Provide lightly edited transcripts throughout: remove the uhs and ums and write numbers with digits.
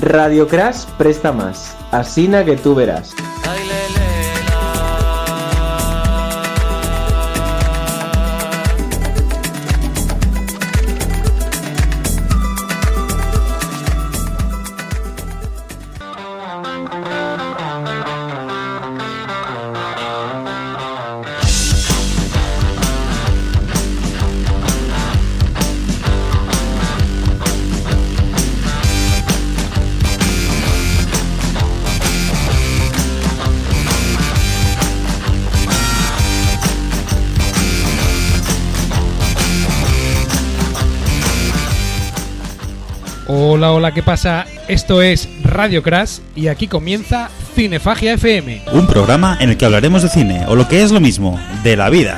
Radio Crash presta más, asina que tú verás. Hola, ¿qué pasa? Esto es Radio Crash y aquí comienza Cinefagia FM. Un programa en el que hablaremos de cine, o lo que es lo mismo, de la vida.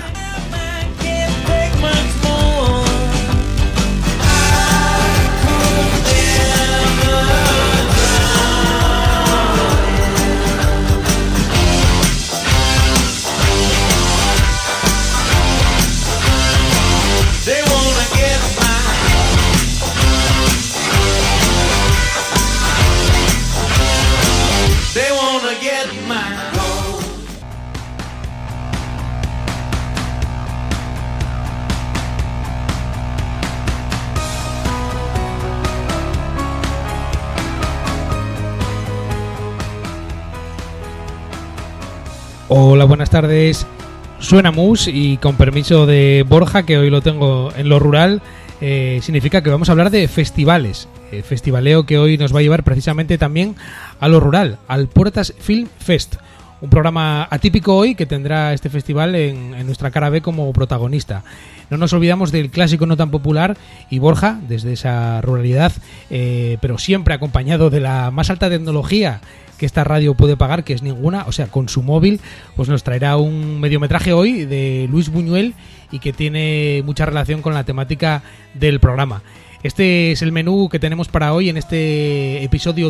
Hola, buenas tardes. Suena mus y con permiso de Borja, que hoy lo tengo en lo rural, significa que vamos a hablar de festivales. Festivaleo que hoy nos va a llevar precisamente también a lo rural, al Puertas Film Fest. Un programa atípico hoy que tendrá este festival en nuestra cara B como protagonista. No nos olvidamos del clásico no tan popular y Borja, desde esa ruralidad, pero siempre acompañado de la más alta tecnología que esta radio puede pagar, que es ninguna, o sea, con su móvil, pues nos traerá un mediometraje hoy de Luis Buñuel y que tiene mucha relación con la temática del programa. Este es el menú que tenemos para hoy en este episodio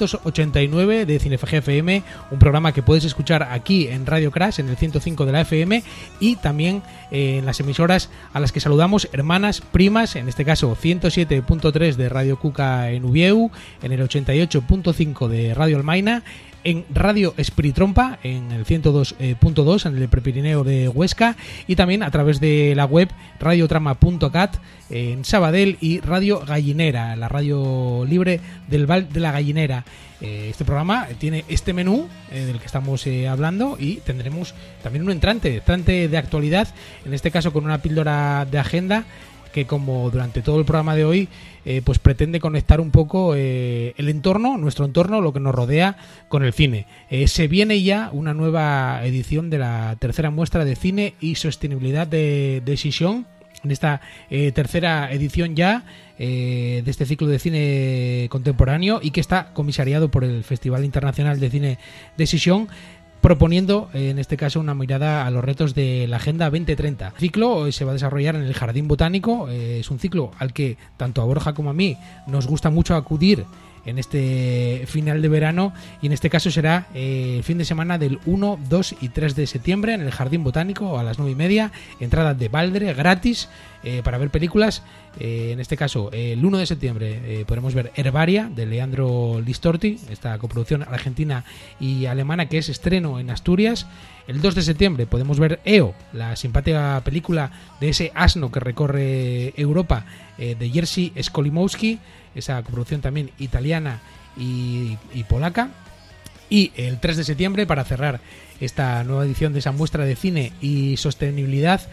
289 de Cinefagia FM, un programa que puedes escuchar aquí en Radio Crash, en el 105 de la FM, y también en las emisoras a las que saludamos, hermanas, primas, en este caso 107.3 de Radio Cuca en Ubieu, en el 88.5 de Radio Almaina, en Radio Espiritrompa, en el 102.2 en el Prepirineo de Huesca, y también a través de la web radiotrama.cat en Sabadell, y Radio Gallinera, la radio libre del Val de la Gallinera. Este programa tiene este menú del que estamos hablando, y tendremos también un entrante de actualidad, en este caso con una píldora de agenda que, como durante todo el programa de hoy, pues pretende conectar un poco el entorno, nuestro entorno, lo que nos rodea con el cine. Se viene ya una nueva edición de la tercera muestra de cine y sostenibilidad de Sesión. En esta tercera edición ya de este ciclo de cine contemporáneo, y que está comisariado por el Festival Internacional de Cine de Sesión, proponiendo en este caso una mirada a los retos de la Agenda 2030. El ciclo se va a desarrollar en el Jardín Botánico. Es un ciclo al que tanto a Borja como a mí nos gusta mucho acudir en este final de verano, y en este caso será el fin de semana del 1, 2 y 3 de septiembre en el Jardín Botánico a las 9:30, entrada de balde, gratis, para ver películas. En este caso, el 1 de septiembre podremos ver Herbaria, de Leandro Listorti, esta coproducción argentina y alemana que es estreno en Asturias. El 2 de septiembre podemos ver EO, la simpática película de ese asno que recorre Europa, de Jerzy Skolimowski, esa coproducción también italiana y polaca. Y el 3 de septiembre, para cerrar esta nueva edición de esa muestra de cine y sostenibilidad,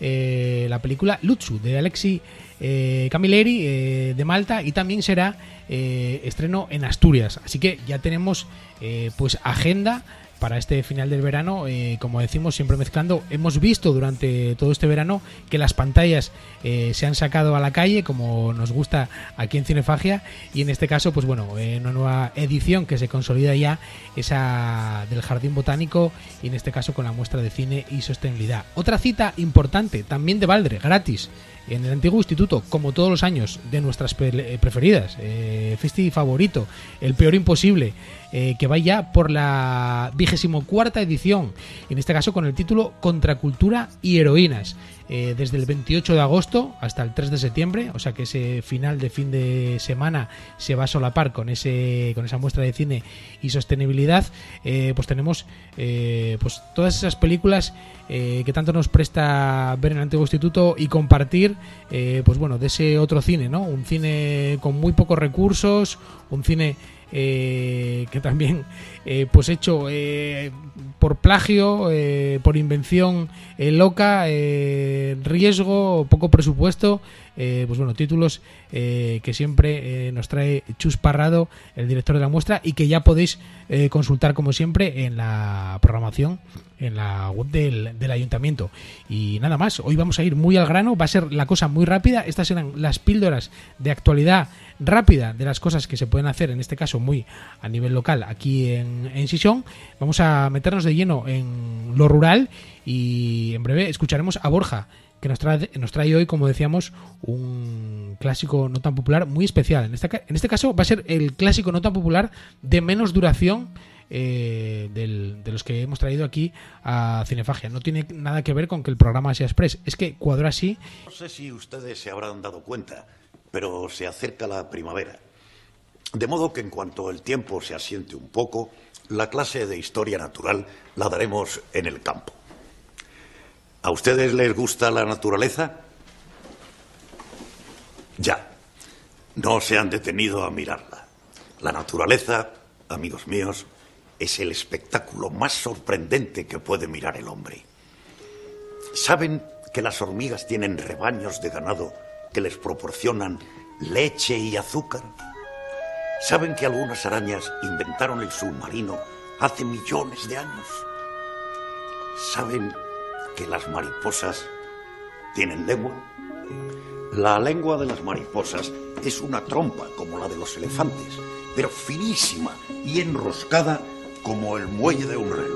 la película Lutsu, de Alexi Camilleri, de Malta, y también será estreno en Asturias. Así que ya tenemos pues agenda para este final del verano, como decimos, siempre mezclando. Hemos visto durante todo este verano que las pantallas se han sacado a la calle, como nos gusta aquí en Cinefagia, y en este caso, pues bueno, una nueva edición que se consolida ya, esa del Jardín Botánico, y en este caso con la muestra de cine y sostenibilidad. Otra cita importante, también de balde, gratis, en el antiguo instituto, como todos los años, de nuestras preferidas, Festi favorito, El peor imposible, que va ya por la 24ª edición, en este caso con el título Contracultura y heroínas, desde el 28 de agosto hasta el 3 de septiembre, o sea que ese final de fin de semana se va a solapar con esa muestra de cine y sostenibilidad. Pues tenemos pues todas esas películas que tanto nos presta ver en el antiguo instituto y compartir, pues bueno, de ese otro cine, ¿no? Un cine con muy pocos recursos, un cine que también pues hecho por plagio, por invención loca, riesgo, poco presupuesto, pues bueno, títulos que siempre nos trae Chus Parrado, el director de la muestra, y que ya podéis consultar como siempre en la programación, en la web del ayuntamiento. Y nada más, hoy vamos a ir muy al grano, va a ser la cosa muy rápida. Estas eran las píldoras de actualidad rápida de las cosas que se pueden hacer, en este caso muy a nivel local, aquí en Sison. Vamos a meternos de lleno en lo rural y en breve escucharemos a Borja, que nos trae hoy, como decíamos, un clásico no tan popular muy especial. En este caso va a ser el clásico no tan popular de menos duración de los que hemos traído aquí a Cinefagia. No tiene nada que ver con que el programa sea express, es que cuadró así. No sé si ustedes se habrán dado cuenta, pero se acerca la primavera. De modo que en cuanto el tiempo se asiente un poco, la clase de historia natural la daremos en el campo. ¿A ustedes les gusta la naturaleza? Ya. No se han detenido a mirarla. La naturaleza, amigos míos, es el espectáculo más sorprendente que puede mirar el hombre. ¿Saben que las hormigas tienen rebaños de ganado que les proporcionan leche y azúcar? ¿Saben que algunas arañas inventaron el submarino hace millones de años? ¿Saben que las mariposas tienen lengua? La lengua de las mariposas es una trompa como la de los elefantes, pero finísima y enroscada como el muelle de un reloj.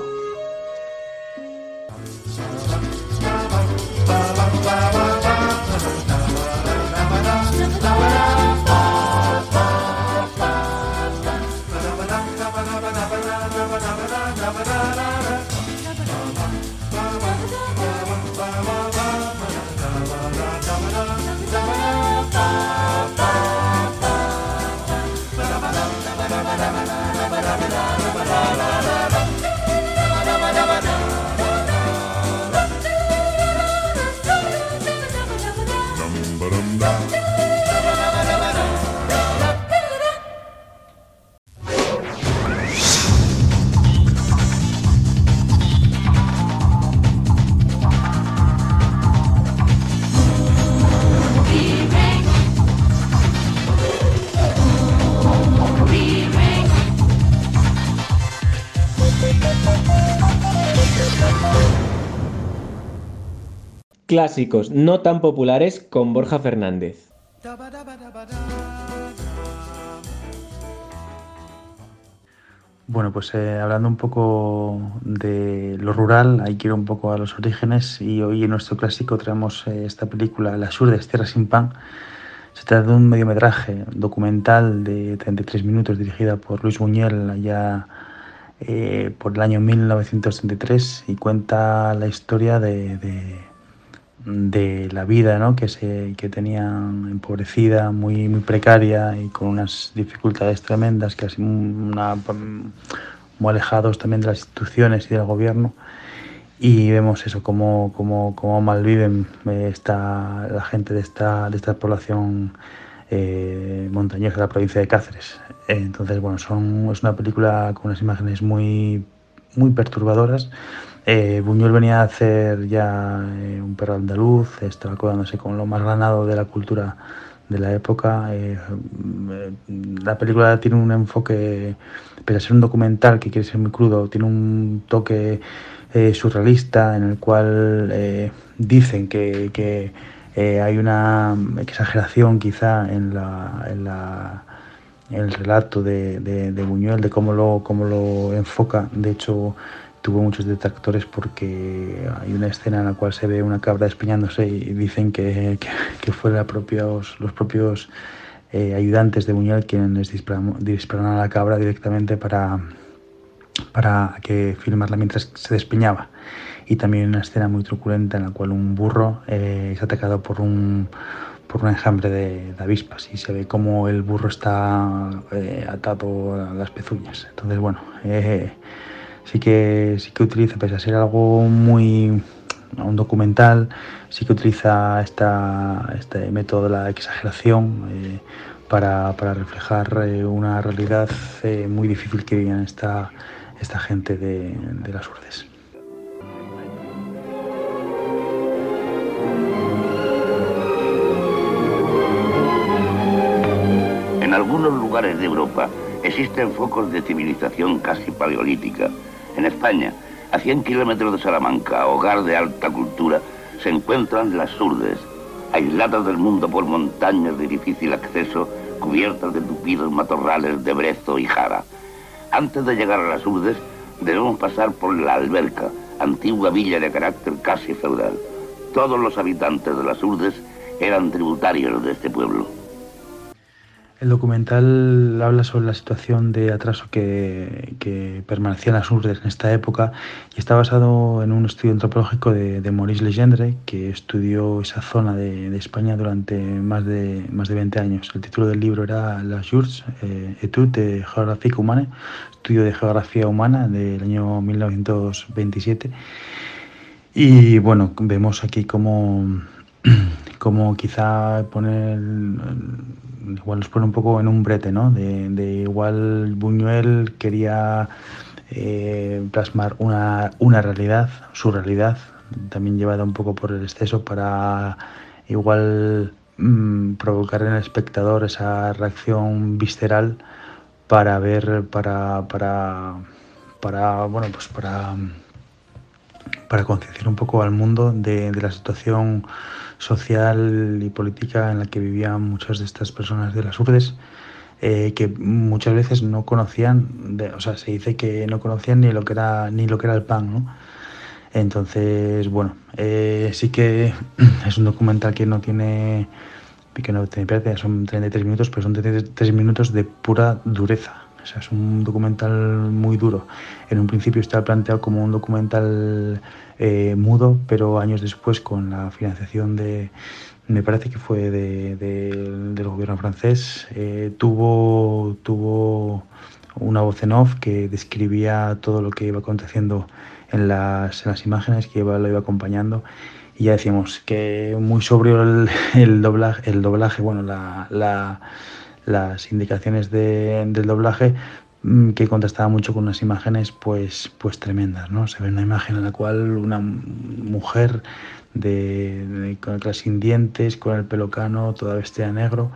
Clásicos no tan populares con Borja Fernández. Bueno, pues hablando un poco de lo rural, hay que ir un poco a los orígenes, y hoy en nuestro clásico traemos esta película, Las Urdes, Tierra sin pan. Se trata de un mediometraje documental de 33 minutos dirigida por Luis Buñuel allá por el año 1933, y cuenta la historia de la vida, ¿no?, que tenían empobrecida, muy precaria y con unas dificultades tremendas, casi muy alejados también de las instituciones y del gobierno. Y vemos eso, cómo malviven la gente de esta población montañosa de la provincia de Cáceres. Entonces, bueno, es una película con unas imágenes muy perturbadoras. Buñuel venía a hacer ya Un perro andaluz, estaba acordándose con lo más granado de la cultura de la época. La película tiene un enfoque, pese a ser un documental que quiere ser muy crudo, tiene un toque surrealista, en el cual dicen que hay una exageración quizá en el relato de Buñuel, de cómo lo enfoca. De hecho, tuvo muchos detractores porque hay una escena en la cual se ve una cabra despeñándose y dicen que fueron los propios ayudantes de Buñuel quienes dispararon a la cabra directamente para que filmarla mientras se despeñaba. Y también una escena muy truculenta en la cual un burro es atacado por un enjambre de avispas y se ve como el burro está atado a las pezuñas. Entonces, bueno, sí que utiliza, pese a ser algo muy un documental, sí que utiliza este método de la exageración para reflejar una realidad muy difícil que vivían esta gente de las Urdes. En algunos lugares de Europa existen focos de civilización casi paleolítica. En España, a 100 kilómetros de Salamanca, hogar de alta cultura, se encuentran las Urdes, aisladas del mundo por montañas de difícil acceso, cubiertas de tupidos matorrales de brezo y jara. Antes de llegar a las Urdes, debemos pasar por la Alberca, antigua villa de carácter casi feudal. Todos los habitantes de las Urdes eran tributarios de este pueblo. El documental habla sobre la situación de atraso que permanecía en las Urdes en esta época y está basado en un estudio antropológico de Maurice Legendre, que estudió esa zona de España durante más de 20 años. El título del libro era Les Urdes, Étude de Géographie Humaine, estudio de geografía humana del año 1927. Y bueno, vemos aquí como quizá igual nos pone un poco en un brete, ¿no? De igual Buñuel quería plasmar una realidad, su realidad, también llevada un poco por el exceso para igual provocar en el espectador esa reacción visceral para ver, para concienciar un poco al mundo de la situación social y política en la que vivían muchas de estas personas de las Urdes, que muchas veces no conocían, se dice que no conocían ni lo que era el pan, ¿no? Entonces, bueno, sí que es un documental que no tiene pérdida, son 33 minutos, pero son 33 minutos de pura dureza. O sea, es un documental muy duro. En un principio está planteado como un documental mudo, pero años después, con la financiación me parece que fue del gobierno francés, tuvo una voz en off que describía todo lo que iba aconteciendo en las imágenes, que lo iba acompañando. Y ya decíamos que muy sobrio el doblaje, bueno, las indicaciones del doblaje, que contrastaba mucho con unas imágenes pues tremendas, ¿no? Se ve una imagen en la cual una mujer sin dientes, con el pelo cano, toda vestida de negro,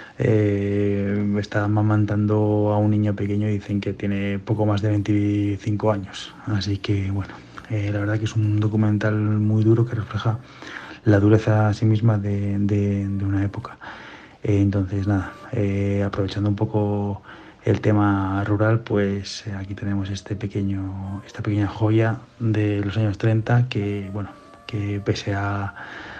está amamantando a un niño pequeño y dicen que tiene poco más de 25 años. Así que, bueno, la verdad que es un documental muy duro que refleja la dureza a sí misma de una época. Entonces, nada, aprovechando un poco el tema rural, pues aquí tenemos esta pequeña joya de los años 30 que pese a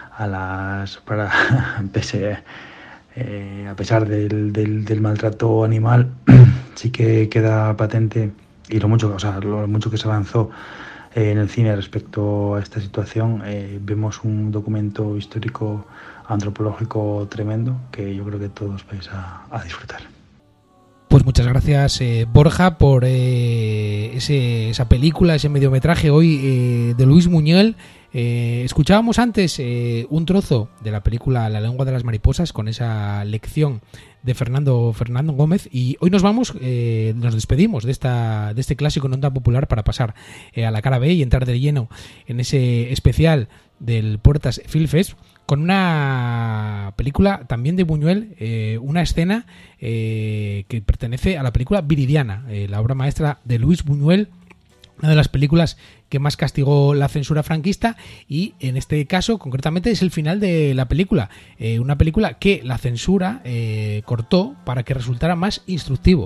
pesar del maltrato animal, sí que queda patente, y lo mucho que se avanzó en el cine respecto a esta situación. Vemos un documento histórico antropológico tremendo que yo creo que todos vais a disfrutar. Pues muchas gracias, Borja, por esa película, ese mediometraje hoy de Luis Buñuel. Escuchábamos antes un trozo de la película La lengua de las mariposas con esa lección de Fernando Gómez, y hoy nos despedimos de este clásico no tan popular para pasar a la cara B y entrar de lleno en ese especial del Puertas Film Fest con una película también de Buñuel, una escena que pertenece a la película Viridiana, la obra maestra de Luis Buñuel, una de las películas que más castigó la censura franquista, y en este caso concretamente es el final de la película, una película que la censura cortó para que resultara más instructivo.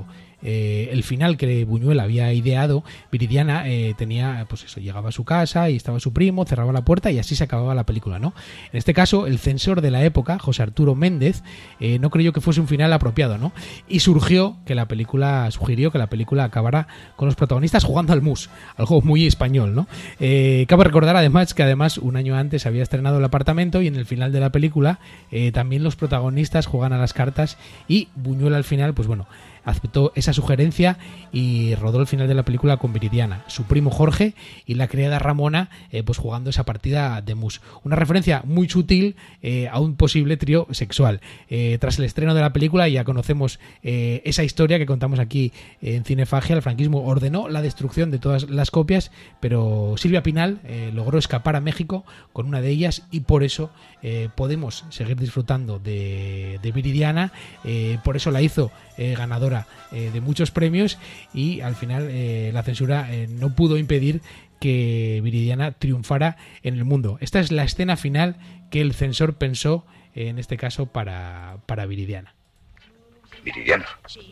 el final que Buñuel había ideado, Viridiana tenía, pues eso, llegaba a su casa y estaba su primo, cerraba la puerta y así se acababa la película, ¿no? En este caso, el censor de la época, José Arturo Méndez, no creyó que fuese un final apropiado, ¿no? Y sugirió que la película acabara con los protagonistas jugando al mus, algo muy español, ¿no? Cabe recordar además que un año antes había estrenado El apartamento y en el final de la película también los protagonistas juegan a las cartas y Buñuel al final, pues bueno, aceptó esa sugerencia y rodó el final de la película con Viridiana, su primo Jorge y la criada Ramona, pues jugando esa partida de mus. Una referencia muy sutil a un posible trío sexual. Tras el estreno de la película ya conocemos esa historia que contamos aquí en Cinefagia. El franquismo ordenó la destrucción de todas las copias, pero Silvia Pinal logró escapar a México con una de ellas y por eso podemos seguir disfrutando de Viridiana. Por eso la hizo ganadora de muchos premios y al final la censura no pudo impedir que Viridiana triunfara en el mundo. Esta es la escena final que el censor pensó en este caso para Viridiana. Viridiana,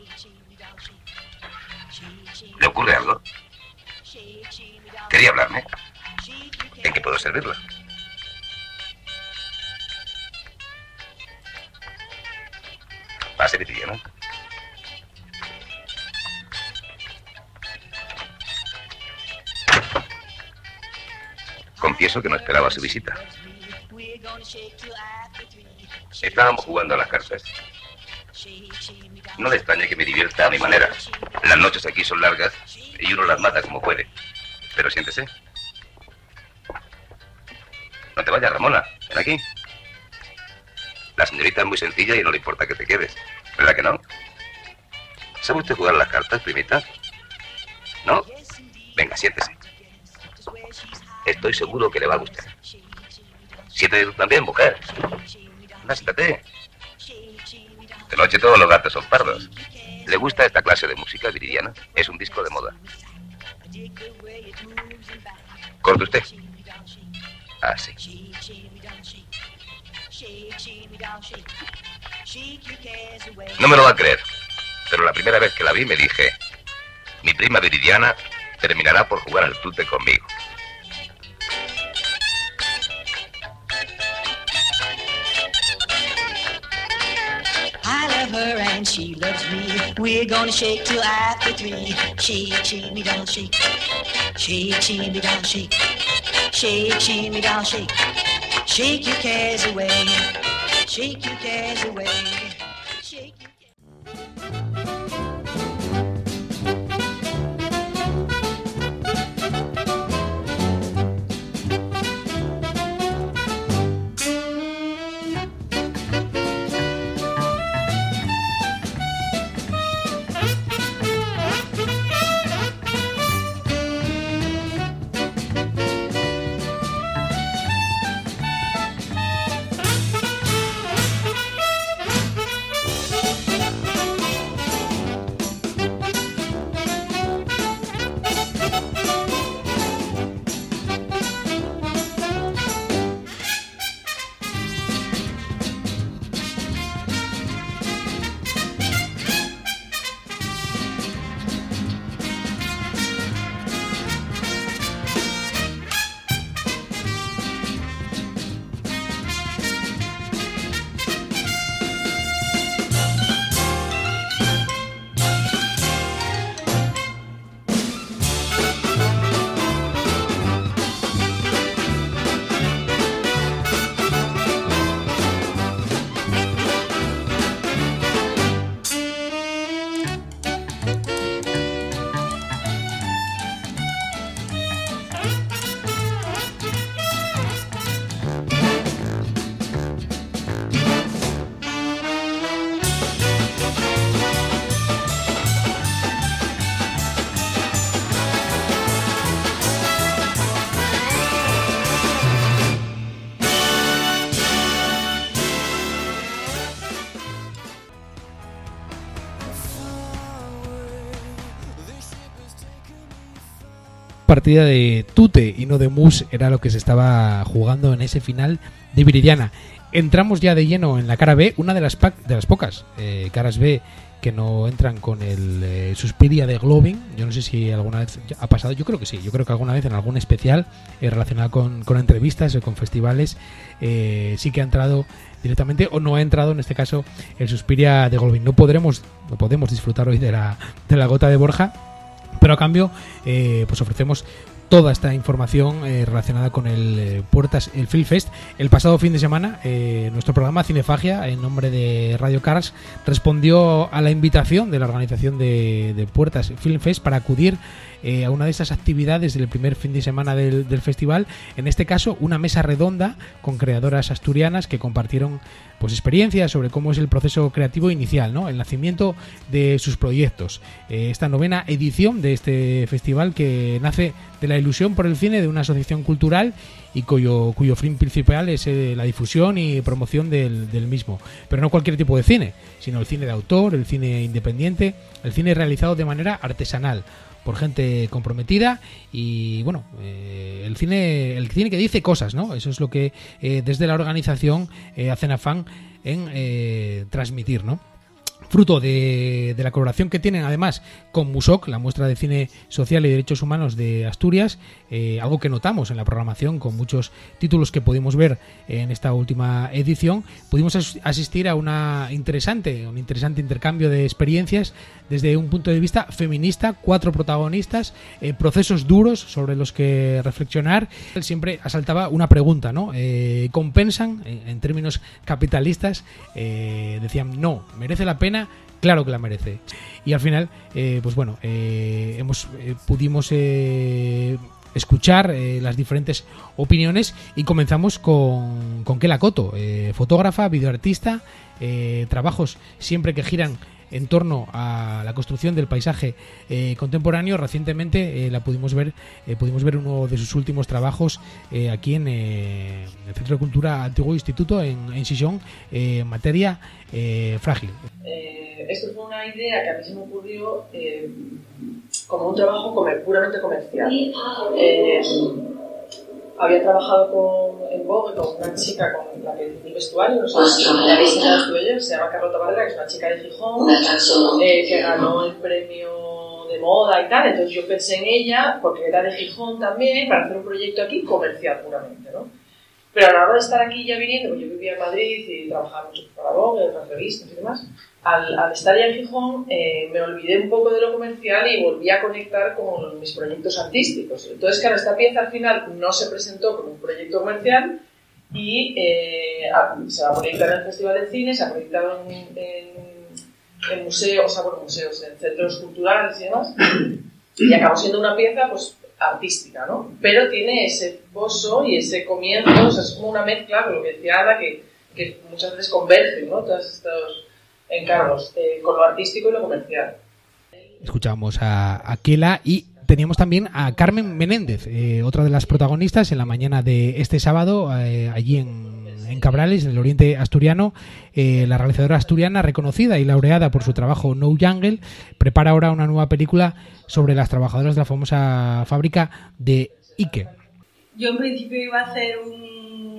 ¿le ocurre algo? ¿Quería hablarme? ¿En qué puedo servirla? Pase, Viridiana. Confieso que no esperaba su visita. Estábamos jugando a las cartas. No le extrañe que me divierta a mi manera. Las noches aquí son largas y uno las mata como puede. Pero siéntese. No te vayas, Ramona. Ven aquí. La señorita es muy sencilla y no le importa que te quedes. ¿Verdad que no? ¿Sabe usted jugar a las cartas, primita? ¿No? Venga, siéntese. Estoy seguro que le va a gustar. Siéntate tú también, mujer. Anda, siéntate. De noche todos los gatos son pardos. ¿Le gusta esta clase de música, Viridiana? Es un disco de moda. ¿Corte usted? Ah, sí. No me lo va a creer, pero la primera vez que la vi me dije, mi prima Viridiana terminará por jugar al tute conmigo. Her and she loves me. We're gonna shake till after 3. Shake, shake me down, shake. Shake, shake me down, shake. Shake, shake me down, shake. Shake your cares away. Shake your cares away. Shake your partida de tute y no de mus era lo que se estaba jugando en ese final de Viridiana. Entramos ya de lleno en la cara B, una de las pocas caras B que no entran con el Suspiria de Globin. Yo no sé si alguna vez ha pasado, yo creo que sí, yo creo que alguna vez en algún especial relacionado con entrevistas o con festivales sí que ha entrado directamente, o no ha entrado en este caso el Suspiria de Globin. No podemos disfrutar hoy de la gota de Borja, pero a cambio pues ofrecemos toda esta información relacionada con el Puertas, el Film Fest. El pasado fin de semana, nuestro programa Cinefagia, en nombre de Radio Cars, respondió a la invitación de la organización de Puertas Film Fest para acudir a una de esas actividades del primer fin de semana del festival. En este caso, una mesa redonda con creadoras asturianas que compartieron pues experiencias sobre cómo es el proceso creativo inicial, ¿no? El nacimiento de sus proyectos. Esta 9ª edición de este festival, que nace de la ilusión por el cine de una asociación cultural y cuyo fin principal es la difusión y promoción del mismo. Pero no cualquier tipo de cine, sino el cine de autor, el cine independiente, el cine realizado de manera artesanal por gente comprometida y bueno, el cine que dice cosas, ¿no? Eso es lo que desde la organización hacen afán en transmitir, ¿no? Fruto de la colaboración que tienen además con MUSOC, la muestra de cine social y derechos humanos de Asturias, algo que notamos en la programación con muchos títulos que pudimos ver en esta última edición. Pudimos asistir a un interesante intercambio de experiencias desde un punto de vista feminista, 4 protagonistas, procesos duros sobre los que reflexionar. Él siempre asaltaba una pregunta, ¿no? ¿Compensan en términos capitalistas? Decían, no, ¿merece la pena? Claro que la merece. Y al final, pues bueno, pudimos escuchar las diferentes opiniones y comenzamos con Kela Coto, fotógrafa, videoartista, trabajos siempre que giran en torno a la construcción del paisaje contemporáneo. Recientemente la pudimos ver uno de sus últimos trabajos aquí en el Centro de Cultura Antiguo Instituto en Xixón, materia frágil. Esto fue una idea que a mí se me ocurrió como un trabajo puramente comercial. Había trabajado en Vogue con una chica con la que hice el vestuario, no sé si la habéis enseñado ella, se llama Carlota Barrera, que es una chica de Gijón, que ganó el premio de moda y tal. Entonces yo pensé en ella, porque era de Gijón también, para hacer un proyecto aquí comercial puramente, ¿no? Pero a la hora de estar aquí ya viniendo, pues yo vivía en Madrid y trabajaba mucho para Vogue, en otras revistas y demás, al estar ya en Gijón me olvidé un poco de lo comercial y volví a conectar con mis proyectos artísticos. Entonces, claro, esta pieza al final no se presentó como un proyecto comercial y se va a proyectar en el Festival de Cine, se ha proyectado en museos, en centros culturales y demás, y acabó siendo una pieza pues artística, ¿no? Pero tiene ese pozo y ese comienzo, o sea, es como una mezcla, con lo que decía Ada, que muchas veces convergen, ¿no? Todos estos encargos con lo artístico y lo comercial. Escuchábamos a Kela y teníamos también a Carmen Menéndez, otra de las protagonistas en la mañana de este sábado, allí en Cabrales, en el oriente asturiano. La realizadora asturiana, reconocida y laureada por su trabajo No Jungle, prepara ahora una nueva película sobre las trabajadoras de la famosa fábrica de Ike. Yo en principio iba a hacer un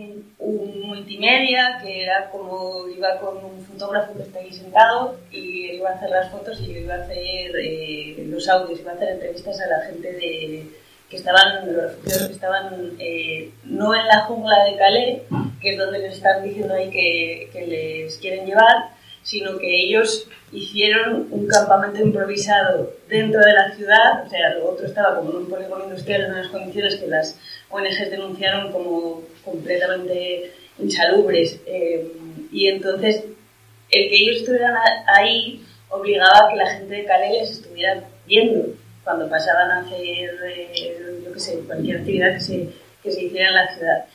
multimedia, que era como iba con un fotógrafo que está ahí sentado y él iba a hacer las fotos y yo iba a hacer los audios, iba a hacer entrevistas a la gente que estaban, los refugiados que estaban no en la jungla de Calais, que es donde les están diciendo ahí que les quieren llevar, sino que ellos hicieron un campamento improvisado dentro de la ciudad. O sea, lo otro estaba como en un polígono industrial en unas condiciones que las ONGs denunciaron como completamente insalubres, y entonces el que ellos estuvieran ahí obligaba a que la gente de Calais les estuviera viendo cuando pasaban a hacer yo qué sé, cualquier actividad que se hiciera en la ciudad.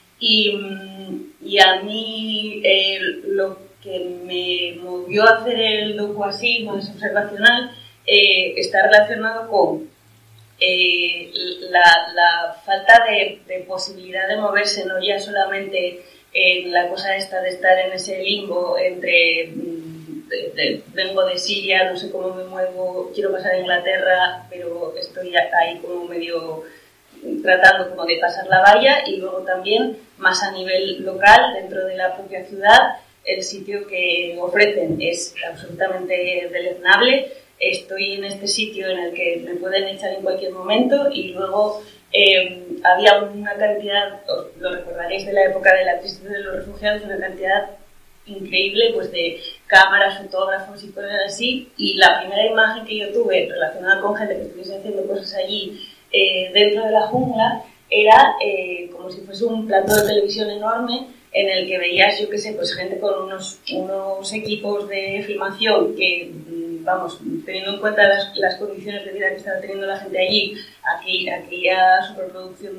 Y a mí lo que me movió a hacer el docu así más observacional está relacionado con la falta de posibilidad de moverse, no ya solamente la cosa esta de estar en ese limbo entre vengo de Siria, no sé cómo me muevo, quiero pasar a Inglaterra, pero estoy ahí como medio tratando como de pasar la valla, y luego también más a nivel local, dentro de la propia ciudad, el sitio que ofrecen es absolutamente deleznable. Estoy en este sitio en el que me pueden echar en cualquier momento, y luego había una cantidad, lo recordaréis de la época de la crisis de los refugiados, una cantidad increíble pues de cámaras, fotógrafos y cosas así, y la primera imagen que yo tuve relacionada con gente que estuviese haciendo cosas allí dentro de la jungla era como si fuese un plato de televisión enorme en el que veías, yo qué sé, pues gente con unos equipos de filmación que, vamos, teniendo en cuenta las condiciones de vida que estaba teniendo la gente allí, aquella superproducción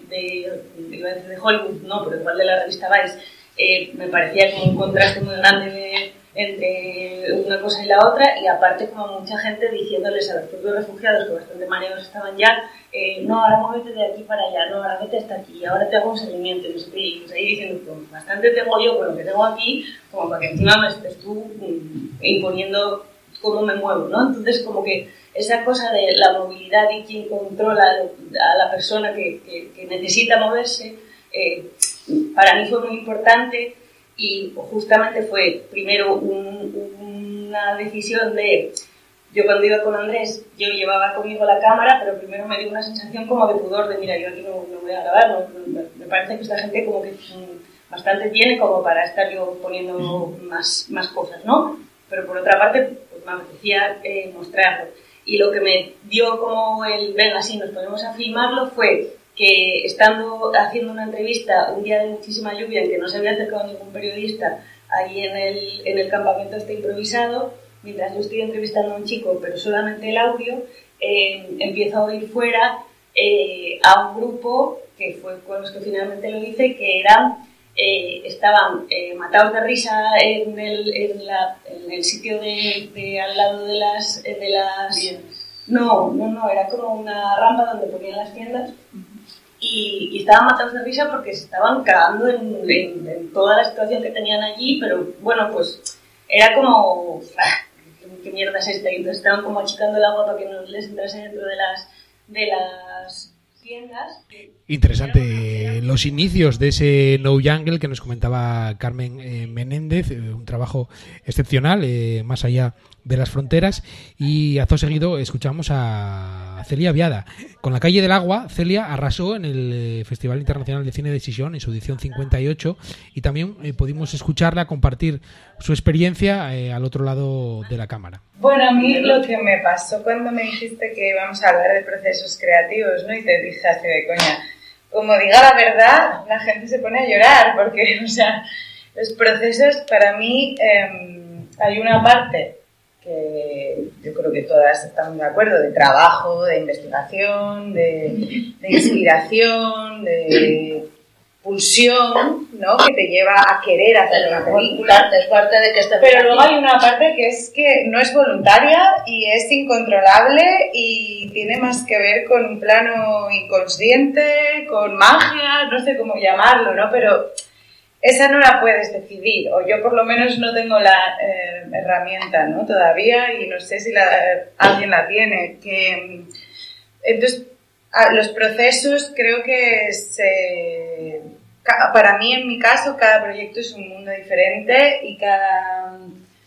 de Hollywood, no, pero igual de la revista Vice, me parecía como un contraste muy grande entre una cosa y la otra, y aparte como mucha gente diciéndoles a los propios refugiados, que bastante mareados estaban ya, no, ahora muévete de aquí para allá, no, ahora vete hasta aquí, ahora te hago un seguimiento, no sé qué, y pues ahí diciendo, pues bastante tengo yo con lo que tengo aquí, como para que encima me estés tú imponiendo cómo me muevo, ¿no? Entonces como que esa cosa de la movilidad y quién controla a la persona que necesita moverse, para mí fue muy importante. Y justamente fue primero una decisión de, yo cuando iba con Andrés, yo llevaba conmigo la cámara, pero primero me dio una sensación como de pudor, de mira, yo aquí no voy a grabar, me parece que esta gente como que bastante tiene como para estar yo poniendo más cosas, ¿no? Pero por otra parte, pues me apetecía mostrarlo. Y lo que me dio como el, venga, sí, nos ponemos a filmarlo, fue que estando haciendo una entrevista un día de muchísima lluvia en que no se había acercado ningún periodista ahí en el campamento este improvisado, mientras yo estoy entrevistando a un chico pero solamente el audio, empiezo a oír fuera a un grupo que fue con los que finalmente lo hice, que eran estaban matados de risa en el sitio de al lado de las no, era como una rampa donde ponían las tiendas. Y estaban matados de risa porque se estaban cagando en toda la situación que tenían allí, pero bueno, pues era como, ¿qué mierda es esta? Y entonces estaban como achicando el agua para que no les entrase dentro de las tiendas. Interesante los inicios de ese No Jungle que nos comentaba Carmen Menéndez, un trabajo excepcional, más allá de las fronteras. Y acto seguido escuchamos a Celia Viada. Con La calle del agua, Celia arrasó en el Festival Internacional de Cine de Sisión en su edición 58, y también pudimos escucharla compartir su experiencia al otro lado de la cámara. Bueno, a mí lo que me pasó cuando me dijiste que íbamos a hablar de procesos creativos, ¿no? Y te dije así de coña, como diga la verdad, la gente se pone a llorar, porque, o sea, los procesos para mí hay una parte que yo creo que todas estamos de acuerdo, de trabajo, de investigación, de inspiración, de pulsión, ¿no? Que te lleva a querer hacer una película. Es parte de que pero luego hay una parte que es que no es voluntaria y es incontrolable y tiene más que ver con un plano inconsciente, con magia, no sé cómo llamarlo, ¿no? Pero esa no la puedes decidir, o yo por lo menos no tengo la herramienta, ¿no? Todavía, y no sé si alguien la tiene. Entonces, los procesos creo que para mí, en mi caso, cada proyecto es un mundo diferente y cada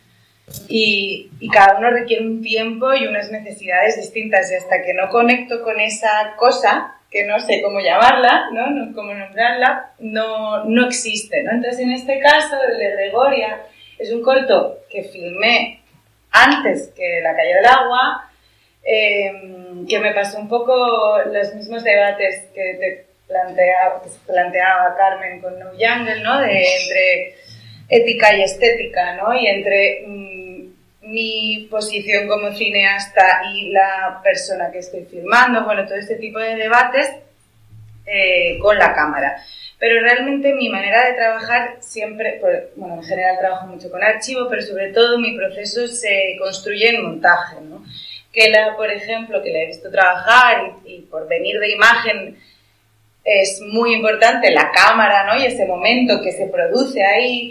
uno requiere un tiempo y unas necesidades distintas, y hasta que no conecto con esa cosa, que no sé cómo llamarla, ¿no? Cómo nombrarla, no existe, ¿no? Entonces, en este caso, el de Gregoria es un corto que filmé antes que La calle del agua, que me pasó un poco los mismos debates que se planteaba Carmen con No Jungle, ¿no? Entre ética y estética, ¿no? Y entre mi posición como cineasta y la persona que estoy filmando, bueno, todo este tipo de debates con la cámara. Pero realmente mi manera de trabajar siempre, bueno, en general trabajo mucho con archivo, pero sobre todo mi proceso se construye en montaje, ¿no? Por ejemplo, que la he visto trabajar y por venir de imagen es muy importante la cámara, ¿no? Y ese momento que se produce ahí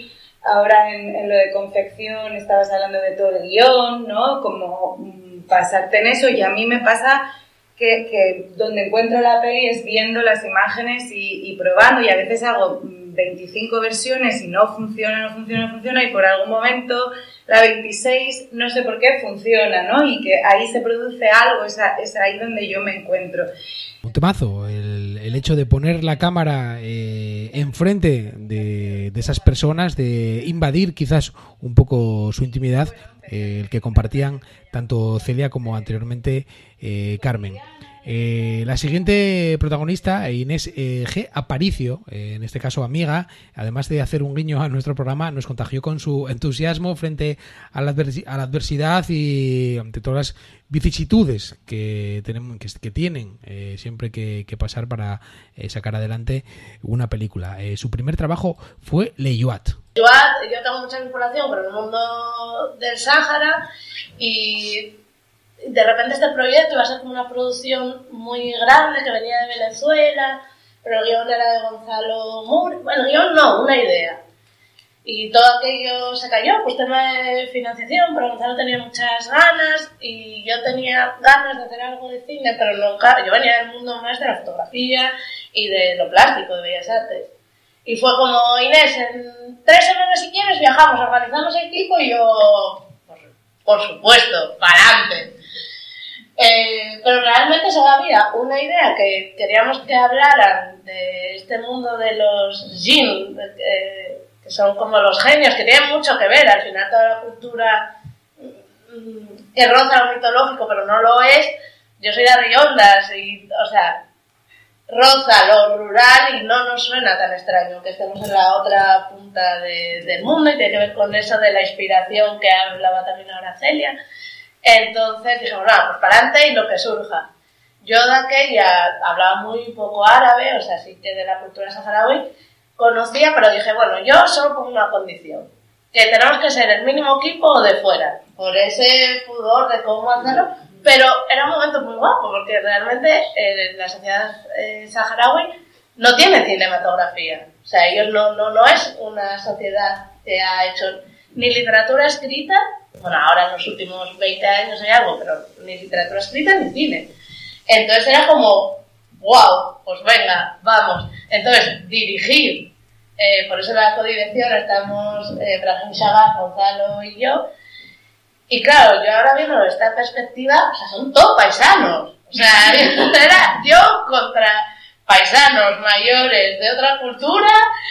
ahora en lo de confección estabas hablando de todo el guión, ¿no? Como pasarte en eso, y a mí me pasa que donde encuentro la peli es viendo las imágenes y probando, y a veces hago 25 versiones y no funciona, y por algún momento la 26, no sé por qué, funciona, ¿no? Y que ahí se produce algo, es ahí donde yo me encuentro. Un temazo, el hecho de poner la cámara enfrente de esas personas, de invadir quizás un poco su intimidad, el que compartían tanto Celia como anteriormente Carmen. La siguiente protagonista, Inés G. Aparicio, en este caso amiga, además de hacer un guiño a nuestro programa, nos contagió con su entusiasmo frente a la adversidad y ante todas las vicisitudes que tienen siempre que pasar para sacar adelante una película. Su primer trabajo fue Leyuat. Yo tengo mucha vinculación con el mundo del Sáhara y de repente este proyecto iba a ser como una producción muy grande que venía de Venezuela, pero el guión era de Gonzalo Mur. Bueno, el guión no, una idea. Y todo aquello se cayó, pues tema de financiación, pero Gonzalo tenía muchas ganas y yo tenía ganas de hacer algo de cine, pero nunca. Yo venía del mundo más de la fotografía y de lo plástico, de Bellas Artes. Y fue como, Inés, en 3 semanas si quieres viajamos, organizamos el equipo y yo, por supuesto, para adelante. Pero realmente solo había una idea que queríamos que hablaran de este mundo de los jinn, que son como los genios, que tienen mucho que ver, al final toda la cultura que roza lo mitológico, pero no lo es. Yo soy de Arriondas y, o sea, roza lo rural y no nos suena tan extraño que estemos en la otra punta del mundo, y tiene que ver con eso de la inspiración que hablaba también ahora Celia. Entonces dijimos, pues para adelante y lo que surja. Yo de aquella hablaba muy poco árabe, o sea, sí que de la cultura saharaui conocía, pero dije, bueno, yo solo pongo una condición, que tenemos que ser el mínimo equipo o de fuera, por ese pudor de cómo hacerlo, pero era un momento muy guapo, porque realmente la sociedad saharaui no tiene cinematografía, o sea, ellos no es una sociedad que ha hecho ni literatura escrita, bueno, ahora en los últimos 20 años hay algo, pero ni literatura escrita ni cine. Entonces era como, wow, pues venga, vamos. Entonces, dirigir, por eso en la codirección estamos Brahim Shagaf, Gonzalo y yo. Y claro, yo ahora mismo de esta perspectiva, o sea, son todos paisanos. O sea, era yo contra paisanos mayores de otra cultura,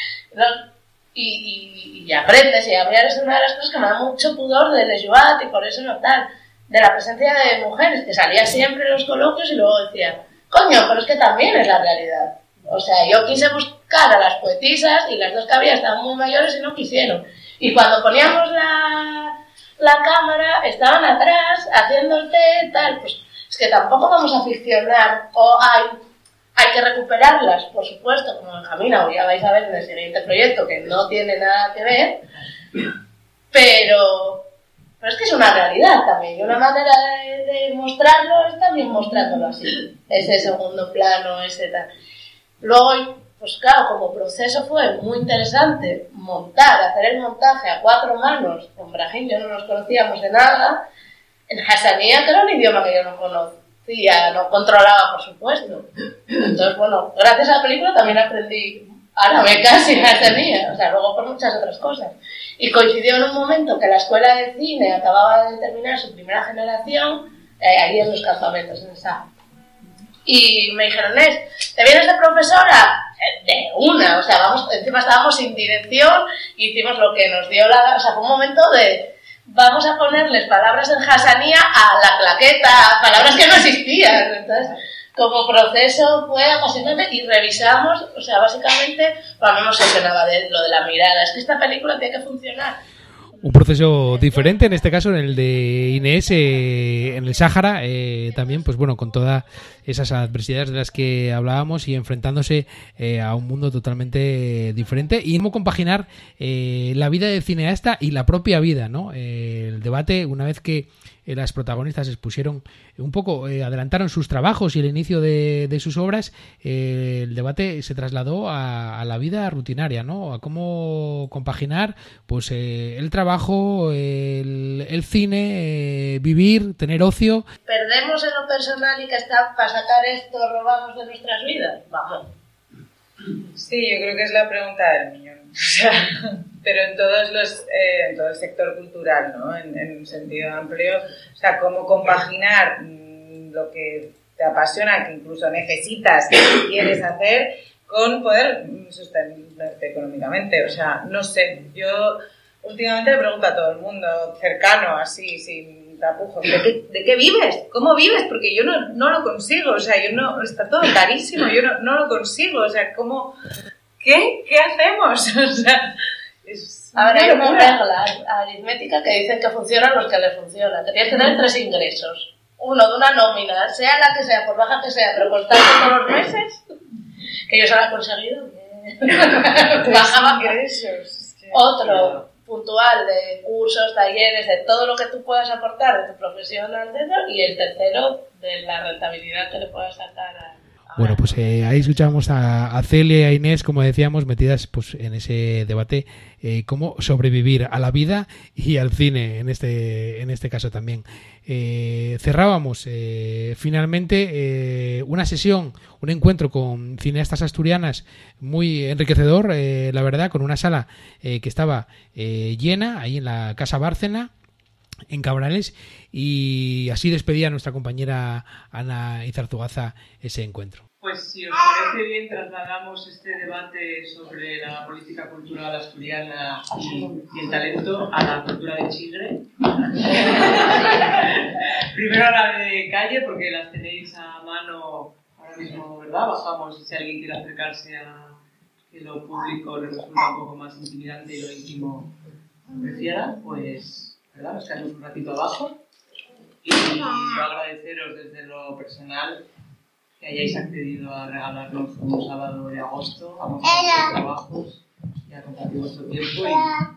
y aprendes, y a mí es una de las cosas que me da mucho pudor de Leyuat, y por eso no tal, de la presencia de mujeres, que salía siempre en los coloquios y luego decía, coño, pero es que también es la realidad. O sea, yo quise buscar a las poetisas y las dos que había estaban muy mayores y no quisieron. Y cuando poníamos la cámara, estaban atrás haciendo el té, tal, pues es que tampoco vamos a ficcionar, o hay que recuperarlas, por supuesto, como en Camina, o ya vais a ver en el siguiente proyecto, que no tiene nada que ver, pero es que es una realidad también, y una manera de mostrarlo es también mostrándolo así, ese segundo plano, ese tal. Luego, pues claro, como proceso fue muy interesante hacer el montaje a 4 manos, con Brahim yo no nos conocíamos de nada, en Hassanía, que era un idioma que yo no conocía, no controlaba, por supuesto. Entonces, bueno, gracias a la película también aprendí árabe casi en Hassanía, o sea, luego por muchas otras cosas. Y coincidió en un momento que la escuela de cine acababa de terminar su primera generación, ahí en los campamentos, en el Sahara. Y me dijeron, ¿te vienes de profesora? De una, o sea, encima estábamos sin dirección y hicimos lo que nos dio o sea, fue un momento de, vamos a ponerles palabras en Hassanía a la claqueta, palabras que no existían. Entonces, como proceso fue apasionante y revisamos, o sea, básicamente, a mí me obsesionaba de lo de la mirada, es que esta película tiene que funcionar. Un proceso diferente, en este caso en el de Inés, en el Sáhara, también, pues bueno, con todas esas adversidades de las que hablábamos y enfrentándose a un mundo totalmente diferente, y cómo compaginar la vida del cineasta y la propia vida, ¿no? El debate, una vez que las protagonistas expusieron un poco, adelantaron sus trabajos y el inicio de sus obras, el debate se trasladó a la vida rutinaria, ¿no? A cómo compaginar pues el trabajo, el cine, vivir, tener ocio. ¿Perdemos en lo personal y que está para sacar esto robamos de nuestras vidas? Vamos. Sí, yo creo que es la pregunta del millón. O sea, pero en todos en todo el sector cultural, ¿no? En un sentido amplio, o sea, cómo compaginar lo que te apasiona, que incluso necesitas, que quieres hacer, con poder sostenerte económicamente. O sea, no sé, yo últimamente le pregunto a todo el mundo cercano, así, sin tapujos, ¿de qué vives? ¿Cómo vives? Porque yo no lo consigo, o sea, está todo carísimo, yo no lo consigo, o sea, ¿cómo? ¿Qué hacemos? O sea, ahora hay una regla aritmética que dicen que funcionan los que les funcionan. Tenías que tener 3 ingresos. Uno de una nómina, sea la que sea, por baja que sea, pero constante todos los meses, que yo se la he conseguido. Bajaba ingresos. Otro puntual de cursos, talleres, de todo lo que tú puedas aportar de tu profesión al dedo, y el tercero de la rentabilidad que le puedas sacar a... Bueno, pues ahí escuchábamos a Celia y a Inés, como decíamos, metidas pues en ese debate, cómo sobrevivir a la vida y al cine en este caso también. Cerrábamos finalmente una sesión, un encuentro con cineastas asturianas muy enriquecedor, la verdad, con una sala que estaba llena ahí en la Casa Bárcena, en Cabrales, y así despedía a nuestra compañera Ana Izarzugaza ese encuentro. Pues si os parece bien, trasladamos este debate sobre la política cultural asturiana y el talento a la cultura de Chigre. Primero a la de calle, porque las tenéis a mano ahora mismo, ¿verdad? Bajamos, y si alguien quiere acercarse a que lo público le resulta un poco más intimidante y lo íntimo prefiera, pues, ¿verdad? Nos quedamos un ratito abajo. Y yo agradeceros desde lo personal que hayáis accedido a regalarnos un sábado de agosto, a mostrar vuestros trabajos y a compartir vuestro tiempo.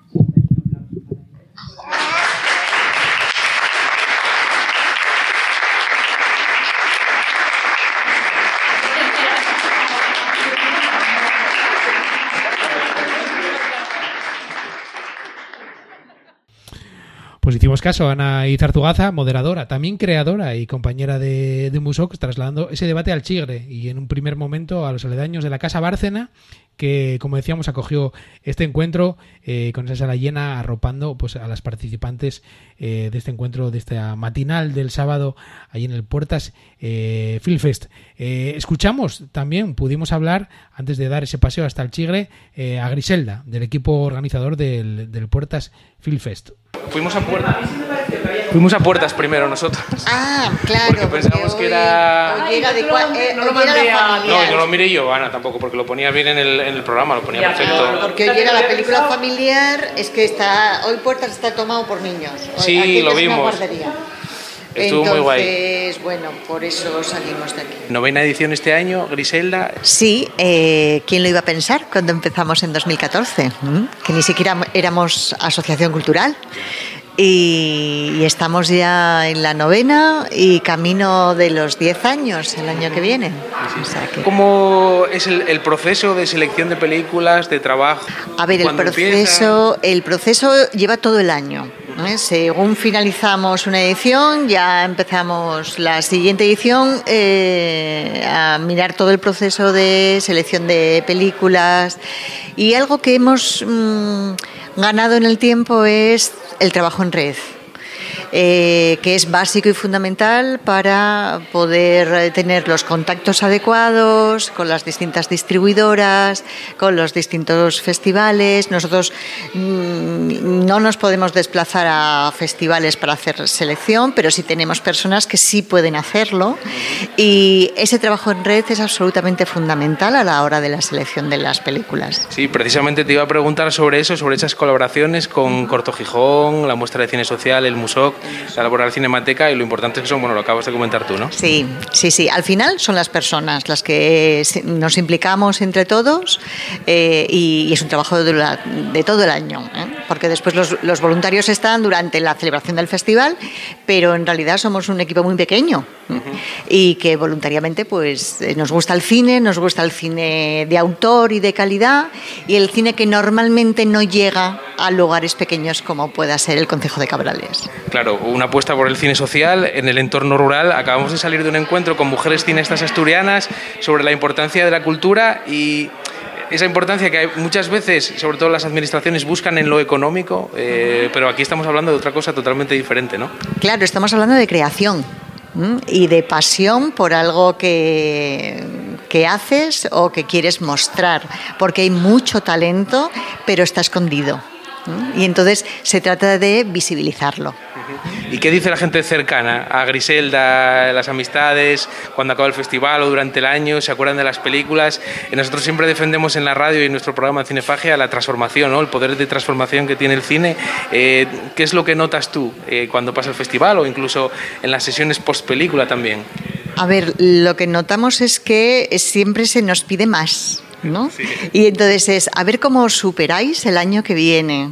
Pues hicimos caso a Ana Izarzugaza, moderadora, también creadora y compañera de Musoc, trasladando ese debate al Chigre y en un primer momento a los aledaños de la Casa Bárcena, que, como decíamos, acogió este encuentro con esa sala llena, arropando pues a las participantes de este encuentro, de esta matinal del sábado, ahí en el Puertas Film Fest. Escuchamos también, pudimos hablar, antes de dar ese paseo hasta el Chigre, a Griselda, del equipo organizador del Puertas Film Fest. Fuimos a Puertas primero nosotros. Ah, claro. Porque pensábamos que era... No, yo lo miré yo, Ana, tampoco, porque lo ponía bien en el programa, lo ponía perfecto. Porque hoy era la película familiar, es que hoy Puertas está tomado por niños. Sí, aquí lo vimos. Una guardería. Estuvo muy guay. Entonces, bueno, por eso salimos de aquí. 9ª edición este año, Griselda. Sí, ¿quién lo iba a pensar cuando empezamos en 2014? Que ni siquiera éramos asociación cultural. Y estamos ya en la 9ª y camino de los 10 años el año que viene. O sea que... ¿Cómo es el proceso de selección de películas, de trabajo? A ver, el proceso lleva todo el año. Según finalizamos una edición, ya empezamos la siguiente edición a mirar todo el proceso de selección de películas. Y algo que hemos ganado en el tiempo es el trabajo en red. que es básico y fundamental para poder tener los contactos adecuados con las distintas distribuidoras, con los distintos festivales. Nosotros no nos podemos desplazar a festivales para hacer selección, pero sí tenemos personas que sí pueden hacerlo, y ese trabajo en red es absolutamente fundamental a la hora de la selección de las películas. Sí, precisamente te iba a preguntar sobre eso, sobre esas colaboraciones con Corto Gijón, la muestra de cine social, el MUSOC, la Laboral Cinemateca, y lo importante es que son, bueno, lo acabas de comentar tú, ¿no? Sí. Al final son las personas las que nos implicamos entre todos, y es un trabajo de todo el año, porque después los voluntarios están durante la celebración del festival, pero en realidad somos un equipo muy pequeño, y que voluntariamente pues nos gusta el cine de autor y de calidad, y el cine que normalmente no llega a lugares pequeños como pueda ser el Concejo de Cabrales. Claro, una apuesta por el cine social en el entorno rural. Acabamos de salir de un encuentro con mujeres cineastas asturianas sobre la importancia de la cultura, y esa importancia que hay muchas veces, sobre todo las administraciones, buscan en lo económico, pero aquí estamos hablando de otra cosa totalmente diferente, ¿no? Claro, estamos hablando de creación y de pasión por algo que haces o que quieres mostrar, porque hay mucho talento, pero está escondido. Y entonces se trata de visibilizarlo. ¿Y qué dice la gente cercana a Griselda, las amistades, cuando acaba el festival o durante el año? ¿Se acuerdan de las películas? Nosotros siempre defendemos en la radio y en nuestro programa Cinefagia la transformación, ¿no? El poder de transformación que tiene el cine. ¿Qué es lo que notas tú cuando pasa el festival o incluso en las sesiones post-película también? A ver, lo que notamos es que siempre se nos pide más, ¿no? Sí. Y entonces es a ver cómo superáis el año que viene,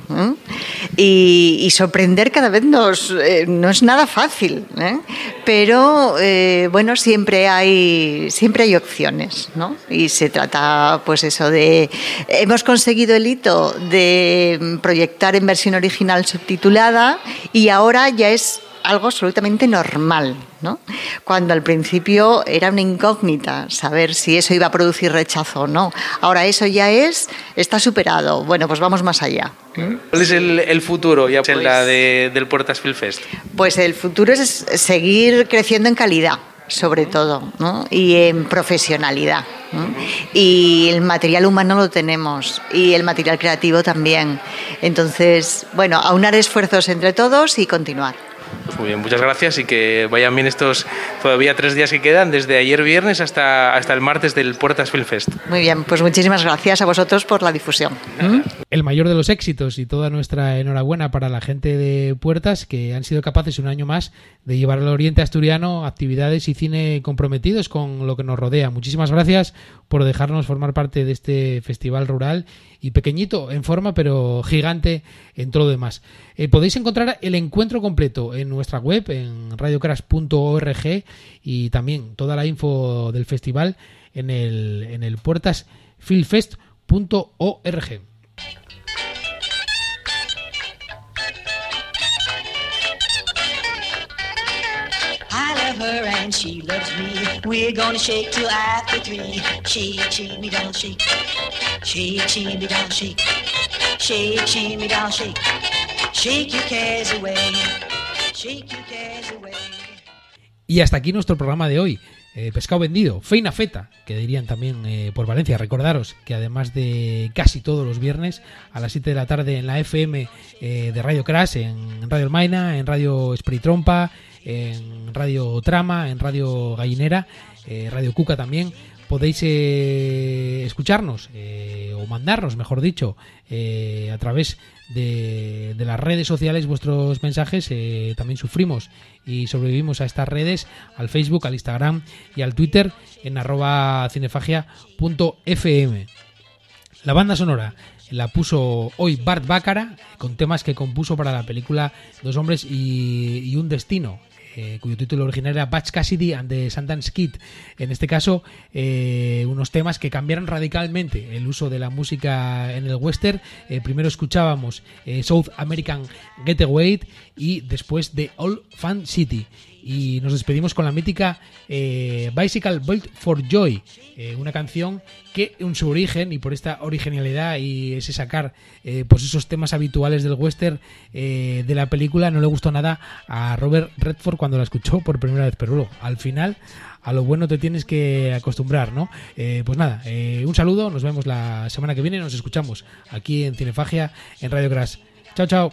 y sorprender cada vez no es nada fácil, pero bueno, siempre hay opciones, ¿no? Y se trata pues eso de hemos conseguido el hito de proyectar en versión original subtitulada, y ahora ya es algo absolutamente normal, ¿no? Cuando al principio era una incógnita saber si eso iba a producir rechazo o no. Ahora eso ya está superado. Bueno, pues vamos más allá. ¿Cuál es el futuro ya pues, del Puertas Film Fest? Pues el futuro es seguir creciendo en calidad, sobre todo, ¿no? Y en profesionalidad, ¿no? Y el material humano lo tenemos, y el material creativo también. Entonces, bueno, aunar esfuerzos entre todos y continuar. Pues muy bien, muchas gracias, y que vayan bien estos todavía 3 días que quedan, desde ayer viernes hasta el martes del Puertas Film Fest. Muy bien, pues muchísimas gracias a vosotros por la difusión. El mayor de los éxitos, y toda nuestra enhorabuena para la gente de Puertas, que han sido capaces un año más de llevar al oriente asturiano actividades y cine comprometidos con lo que nos rodea. Muchísimas gracias por dejarnos formar parte de este festival rural, y pequeñito en forma, pero gigante en todo lo demás. Podéis encontrar el encuentro completo en nuestra web, en radiocras.org, y también toda la info del festival en el puertasfilmfest.org. Her and she loves me. We're gonna shake till after 3. Shake me down, shake. Shake me down, shake. Shake me down, shake. Shake your cares away. Shake your cares away. Y hasta aquí nuestro programa de hoy. Pescado vendido, feina feta, que dirían también por Valencia. Recordaros que además de casi todos los viernes a las 7 de la tarde en la FM de Radio Crash, en Radio Almaina, en Radio Esperitrompa, en Radio Trama, en Radio Gallinera, Radio Cuca también, podéis escucharnos o mandarnos, mejor dicho, a través de las redes sociales vuestros mensajes. También sufrimos y sobrevivimos a estas redes, al Facebook, al Instagram y al Twitter en @cinefagia.fm. La banda sonora la puso hoy Bart Baccara, con temas que compuso para la película Dos hombres y un destino, cuyo título original era Butch Cassidy and the Sundance Kid. En este caso, unos temas que cambiaron radicalmente el uso de la música en el western. Primero escuchábamos South American Getaway, y después The Old Fan City. y nos despedimos con la mítica Bicycle Bolt for Joy, una canción que en su origen y por esta originalidad y ese sacar pues esos temas habituales del western de la película no le gustó nada a Robert Redford cuando la escuchó por primera vez, pero luego al final a lo bueno te tienes que acostumbrar, ¿no? Pues nada, un saludo, nos vemos la semana que viene, nos escuchamos aquí en Cinefagia, en Radio Crash. Chao, chao.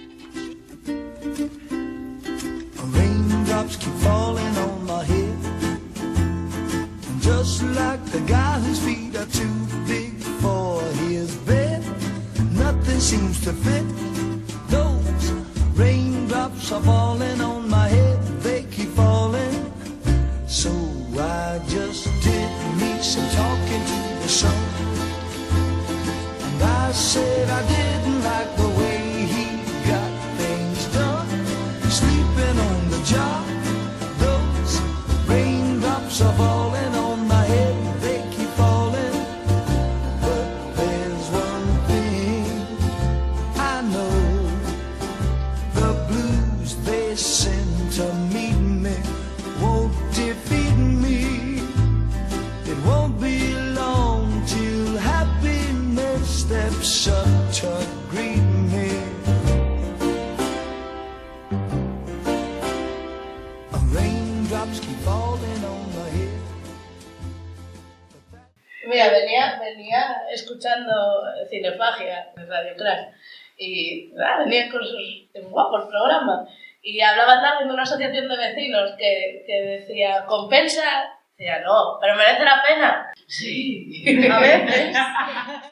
Raindrops keep falling on my head, and just like the guy whose feet are too big for his bed, nothing seems to fit. Those raindrops are falling on my head, they keep falling. So I just did me some talking to the sun, and I said I didn't like the way he got things done, sleeping on the job. Those raindrops are falling on my head, they keep falling. But there's one thing I know, the blues they send to meet me won't defeat me. It won't be long till happiness steps up to greet me. Raindrops keep falling on my head. Mira, venía escuchando Cinefagia en Radio Crash y venía con sus guapo el programa y hablaban también de una asociación de vecinos que decía, ¿compensa? Decía, no, pero merece la pena. Sí, a veces.